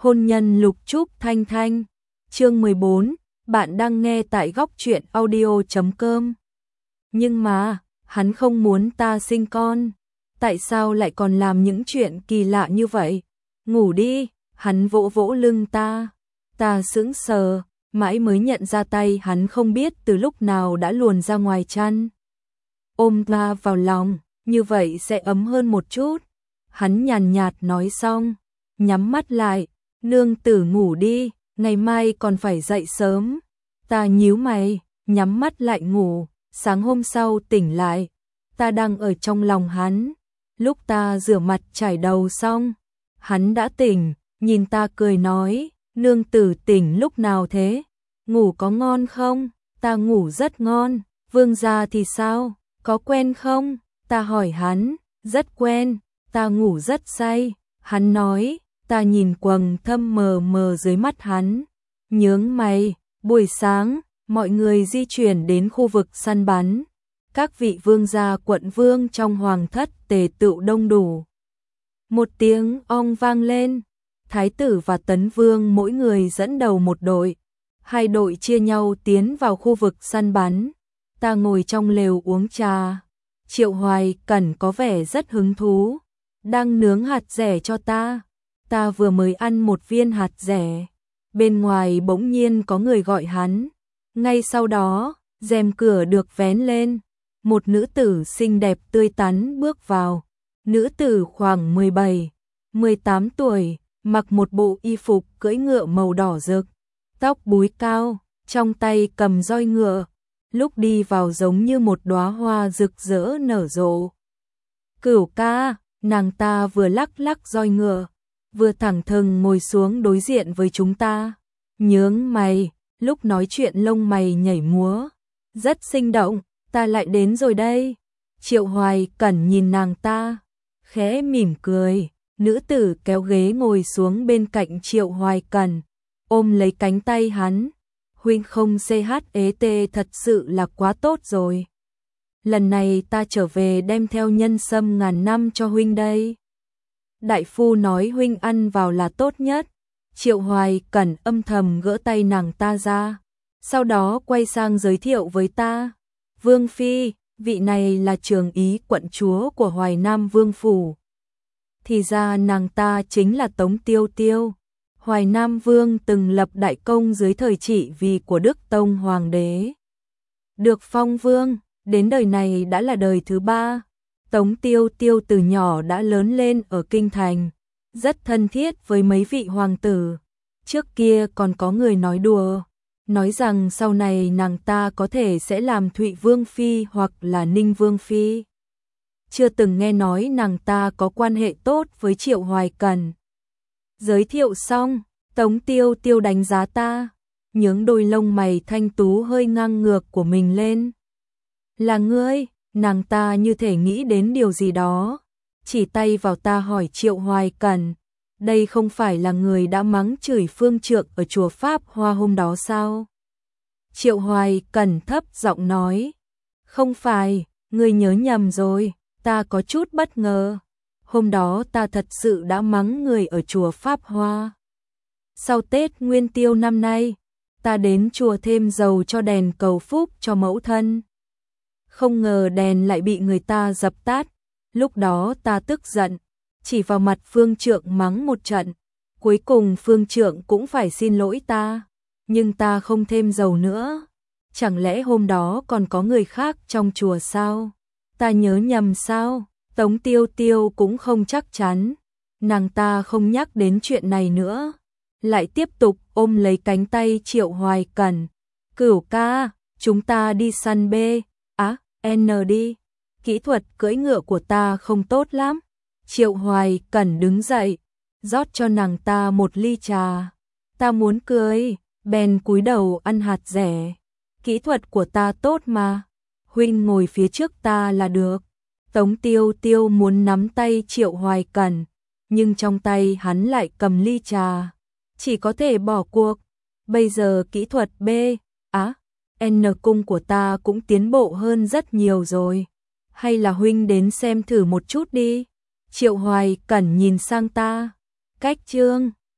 Hôn nhân Lục Trúc Thanh Thanh. Chương 14, bạn đang nghe tại góc truyện audio.com. Nhưng mà, hắn không muốn ta sinh con. Tại sao lại còn làm những chuyện kỳ lạ như vậy? Ngủ đi, hắn vỗ vỗ lưng ta. Ta sững sờ, mãi mới nhận ra tay hắn không biết từ lúc nào đã luồn ra ngoài chăn. Ôm ta vào lòng, như vậy sẽ ấm hơn một chút. Hắn nhàn nhạt nói xong, nhắm mắt lại, nương tử ngủ đi, ngày mai còn phải dậy sớm. Ta nhíu mày, nhắm mắt lại ngủ, sáng hôm sau tỉnh lại, ta đang ở trong lòng hắn. Lúc ta rửa mặt chải đầu xong, hắn đã tỉnh, nhìn ta cười nói, nương tử tỉnh lúc nào thế? Ngủ có ngon không? Ta ngủ rất ngon. Vương gia thì sao? Có quen không? Ta hỏi hắn. Rất quen. Ta ngủ rất say. Hắn nói. Ta nhìn quầng thâm mờ mờ dưới mắt hắn. Nhướng mày. Buổi sáng, mọi người di chuyển đến khu vực săn bắn. Các vị vương gia quận vương trong hoàng thất tề tựu đông đủ. Một tiếng ong vang lên. Thái tử và tấn vương mỗi người dẫn đầu một đội. Hai đội chia nhau tiến vào khu vực săn bắn. Ta ngồi trong lều uống trà. Triệu Hoài Cẩn có vẻ rất hứng thú. Đang nướng hạt dẻ cho ta. Ta vừa mới ăn một viên hạt dẻ. Bên ngoài bỗng nhiên có người gọi hắn. Ngay sau đó, rèm cửa được vén lên. Một nữ tử xinh đẹp tươi tắn bước vào. Nữ tử khoảng 17, 18 tuổi. Mặc một bộ y phục cưỡi ngựa màu đỏ rực, tóc búi cao, trong tay cầm roi ngựa, lúc đi vào giống như một đóa hoa rực rỡ nở rộ. Cửu ca, nàng ta vừa lắc lắc roi ngựa, vừa thẳng thừng ngồi xuống đối diện với chúng ta, nhướng mày, lúc nói chuyện lông mày nhảy múa, rất sinh động, ta lại đến rồi đây. Triệu Hoài Cẩn nhìn nàng ta, khẽ mỉm cười. Nữ tử kéo ghế ngồi xuống bên cạnh Triệu Hoài Cẩn, ôm lấy cánh tay hắn. Huynh không CHET thật sự là quá tốt rồi. Lần này ta trở về đem theo nhân sâm ngàn năm cho huynh đây. Đại phu nói huynh ăn vào là tốt nhất. Triệu Hoài Cẩn âm thầm gỡ tay nàng ta ra. Sau đó quay sang giới thiệu với ta. Vương Phi, vị này là trường ý quận chúa của Hoài Nam Vương Phủ. Thì ra nàng ta chính là Tống Tiêu Tiêu. Hoài Nam Vương từng lập đại công dưới thời trị vì của Đức Tông Hoàng đế. Được phong vương, đến đời này đã là đời thứ 3. Tống Tiêu Tiêu từ nhỏ đã lớn lên ở Kinh Thành, rất thân thiết với mấy vị hoàng tử. Trước kia còn có người nói đùa, nói rằng sau này nàng ta có thể sẽ làm Thụy Vương Phi hoặc là Ninh Vương Phi. Chưa từng nghe nói nàng ta có quan hệ tốt với Triệu Hoài Cẩn. Giới thiệu xong, Tống Tiêu Tiêu đánh giá ta, nhướng đôi lông mày thanh tú hơi ngang ngược của mình lên. Là ngươi, nàng ta như thể nghĩ đến điều gì đó, chỉ tay vào ta hỏi Triệu Hoài Cẩn, đây không phải là người đã mắng chửi Phương Trượng ở chùa Pháp Hoa hôm đó sao? Triệu Hoài Cẩn thấp giọng nói, không phải, ngươi nhớ nhầm rồi. Ta có chút bất ngờ. Hôm đó ta thật sự đã mắng người ở chùa Pháp Hoa. Sau Tết Nguyên Tiêu năm nay, ta đến chùa thêm dầu cho đèn cầu phúc cho mẫu thân. Không ngờ đèn lại bị người ta dập tắt. Lúc đó ta tức giận, chỉ vào mặt Phương Trượng mắng một trận. Cuối cùng Phương Trượng cũng phải xin lỗi ta. Nhưng ta không thêm dầu nữa. Chẳng lẽ hôm đó còn có người khác trong chùa sao? Ta nhớ nhầm sao? Tống Tiêu Tiêu cũng không chắc chắn. Nàng ta không nhắc đến chuyện này nữa. Lại tiếp tục ôm lấy cánh tay Triệu Hoài Cẩn. Cửu ca, chúng ta đi săn B. N đi. Kỹ thuật cưỡi ngựa của ta không tốt lắm. Triệu Hoài Cẩn đứng dậy, rót cho nàng ta một ly trà. Ta muốn cười, bèn cúi đầu ăn hạt dẻ. Kỹ thuật của ta tốt mà. Huynh ngồi phía trước ta là được. Tống Tiêu Tiêu muốn nắm tay Triệu Hoài Cẩn, nhưng trong tay hắn lại cầm ly trà, chỉ có thể bỏ cuộc. Bây giờ kỹ thuật B, N cung của ta cũng tiến bộ hơn rất nhiều rồi. Hay là huynh đến xem thử một chút đi. Triệu Hoài Cẩn nhìn sang ta. Cách chương